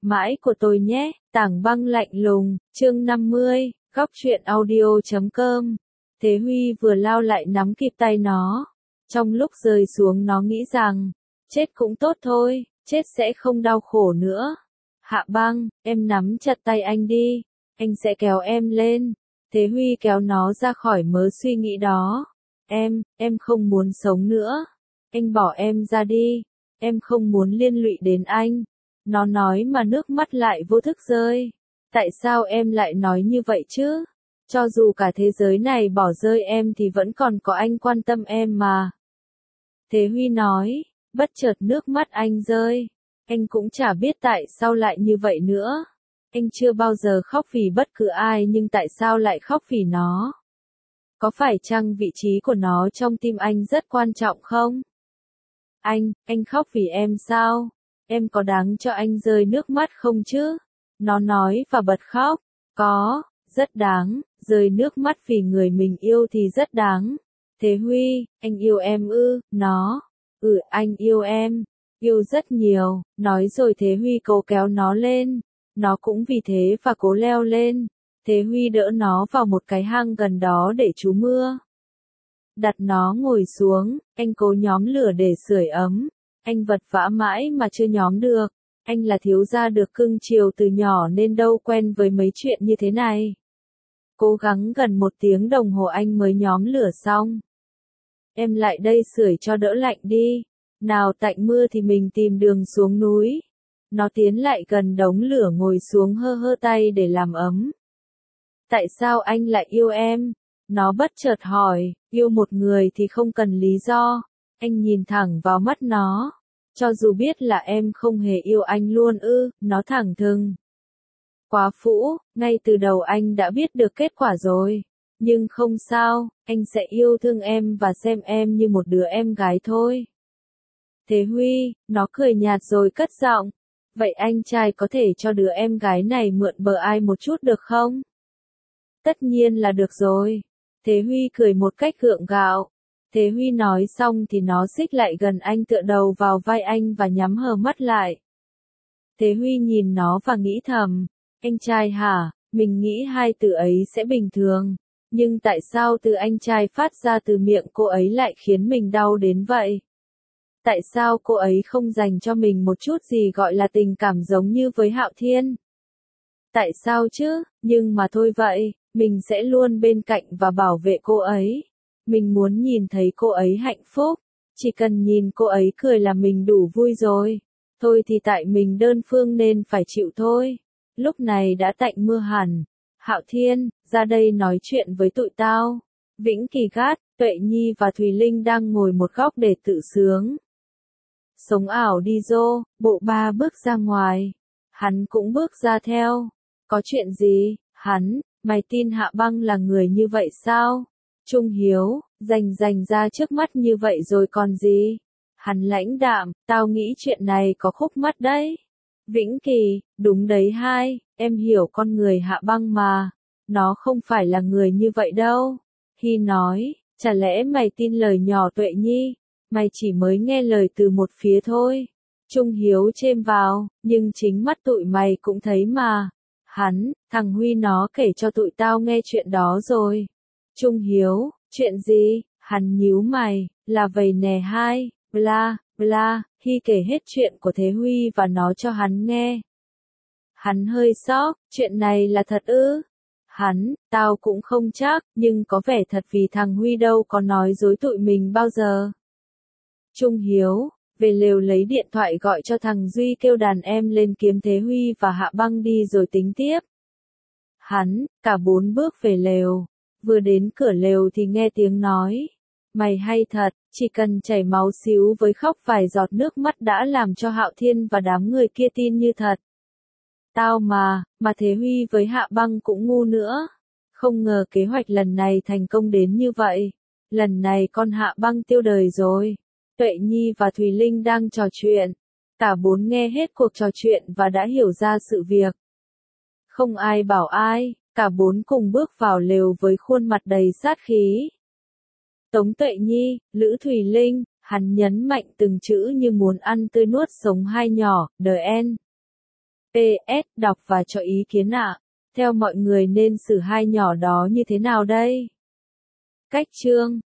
Mãi của tôi nhé, Tảng Băng lạnh lùng, chương 50, góc truyện audio.com. Thế Huy vừa lao lại nắm kịp tay nó. Trong lúc rơi xuống nó nghĩ rằng, chết cũng tốt thôi, chết sẽ không đau khổ nữa. Hạ Băng, em nắm chặt tay anh đi, anh sẽ kéo em lên. Thế Huy kéo nó ra khỏi mớ suy nghĩ đó. Em không muốn sống nữa. Anh bỏ em ra đi, em không muốn liên lụy đến anh. Nó nói mà nước mắt lại vô thức rơi. Tại sao em lại nói như vậy chứ? Cho dù cả thế giới này bỏ rơi em thì vẫn còn có anh quan tâm em mà. Thế Huy nói, bất chợt nước mắt anh rơi. Anh cũng chả biết tại sao lại như vậy nữa. Anh chưa bao giờ khóc vì bất cứ ai nhưng tại sao lại khóc vì nó? Có phải chăng vị trí của nó trong tim anh rất quan trọng không? Anh khóc vì em sao? Em có đáng cho anh rơi nước mắt không chứ? Nó nói và bật khóc. Có, rất đáng, rơi nước mắt vì người mình yêu thì rất đáng. Thế Huy, anh yêu em ư? Nó, anh yêu em, yêu rất nhiều, nói rồi Thế Huy cố kéo nó lên. Nó cũng vì thế và cố leo lên. Thế Huy đỡ nó vào một cái hang gần đó để trú mưa. Đặt nó ngồi xuống, anh cố nhóm lửa để sưởi ấm. Anh vật vã mãi mà chưa nhóm được. Anh là thiếu gia được cưng chiều từ nhỏ nên đâu quen với mấy chuyện như thế này. Cố gắng gần 1 tiếng đồng hồ anh mới nhóm lửa xong. Em lại đây sưởi cho đỡ lạnh đi. Nào tạnh mưa thì mình tìm đường xuống núi. Nó tiến lại gần đống lửa ngồi xuống hơ hơ tay để làm ấm. Tại sao anh lại yêu em? Nó bất chợt hỏi, yêu một người thì không cần lý do. Anh nhìn thẳng vào mắt nó. Cho dù biết là em không hề yêu anh luôn ư, nó thẳng thừng. Quá phũ, ngay từ đầu anh đã biết được kết quả rồi. Nhưng không sao, anh sẽ yêu thương em và xem em như một đứa em gái thôi. Thế Huy, nó cười nhạt rồi cất giọng. Vậy anh trai có thể cho đứa em gái này mượn bờ ai một chút được không? Tất nhiên là được rồi. Thế Huy cười một cách gượng gạo. Thế Huy nói xong thì nó xích lại gần anh tựa đầu vào vai anh và nhắm hờ mắt lại. Thế Huy nhìn nó và nghĩ thầm, anh trai hả, mình nghĩ hai từ ấy sẽ bình thường. Nhưng tại sao từ anh trai phát ra từ miệng cô ấy lại khiến mình đau đến vậy? Tại sao cô ấy không dành cho mình một chút gì gọi là tình cảm giống như với Hạo Thiên? Tại sao chứ, nhưng mà thôi vậy, mình sẽ luôn bên cạnh và bảo vệ cô ấy. Mình muốn nhìn thấy cô ấy hạnh phúc, chỉ cần nhìn cô ấy cười là mình đủ vui rồi. Thôi thì tại mình đơn phương nên phải chịu thôi. Lúc này đã tạnh mưa hẳn. Hạo Thiên, ra đây nói chuyện với tụi tao. Vĩnh Kỳ Gát, Tuệ Nhi và Thùy Linh đang ngồi một góc để tự sướng. Sống ảo đi Dô, bộ ba bước ra ngoài. Hắn cũng bước ra theo. Có chuyện gì, mày tin Hạ Băng là người như vậy sao? Trung Hiếu, rành ra trước mắt như vậy rồi còn gì? Hắn lãnh đạm, tao nghĩ chuyện này có khúc mắc đấy. Vĩnh Kỳ, đúng đấy em hiểu con người Hạ Băng mà. Nó không phải là người như vậy đâu. Hy nói, chả lẽ mày tin lời nhỏ Tuệ Nhi? Mày chỉ mới nghe lời từ một phía thôi. Trung Hiếu chêm vào, nhưng chính mắt tụi mày cũng thấy mà. Thằng Huy nó kể cho tụi tao nghe chuyện đó rồi. Trung Hiếu, chuyện gì? Hắn nhíu mày, là vầy nè bla, Hy kể hết chuyện của Thế Huy và nó cho hắn nghe. Hắn hơi sốc, chuyện này là thật ư? Tao cũng không chắc, nhưng có vẻ thật vì thằng Huy đâu có nói dối tụi mình bao giờ. Trung Hiếu, về lều lấy điện thoại gọi cho thằng Duy kêu đàn em lên kiếm Thế Huy và Hạ Băng đi rồi tính tiếp. Cả 4 bước về lều. Vừa đến cửa lều thì nghe tiếng nói. Mày hay thật, chỉ cần chảy máu xíu với khóc vài giọt nước mắt đã làm cho Hạo Thiên và đám người kia tin như thật. Tao mà Thế Huy với Hạ Băng cũng ngu nữa. Không ngờ kế hoạch lần này thành công đến như vậy. Lần này con Hạ Băng tiêu đời rồi. Tuệ Nhi và Thùy Linh đang trò chuyện. Cả 4 nghe hết cuộc trò chuyện và đã hiểu ra sự việc. Không ai bảo ai, cả 4 cùng bước vào lều với khuôn mặt đầy sát khí. Tống Tuệ Nhi, Lữ Thùy Linh, hắn nhấn mạnh từng chữ như muốn ăn tươi nuốt sống hai nhỏ, đờ en. PS, đọc và cho ý kiến ạ. Theo mọi người nên xử hai nhỏ đó như thế nào đây? Cách chương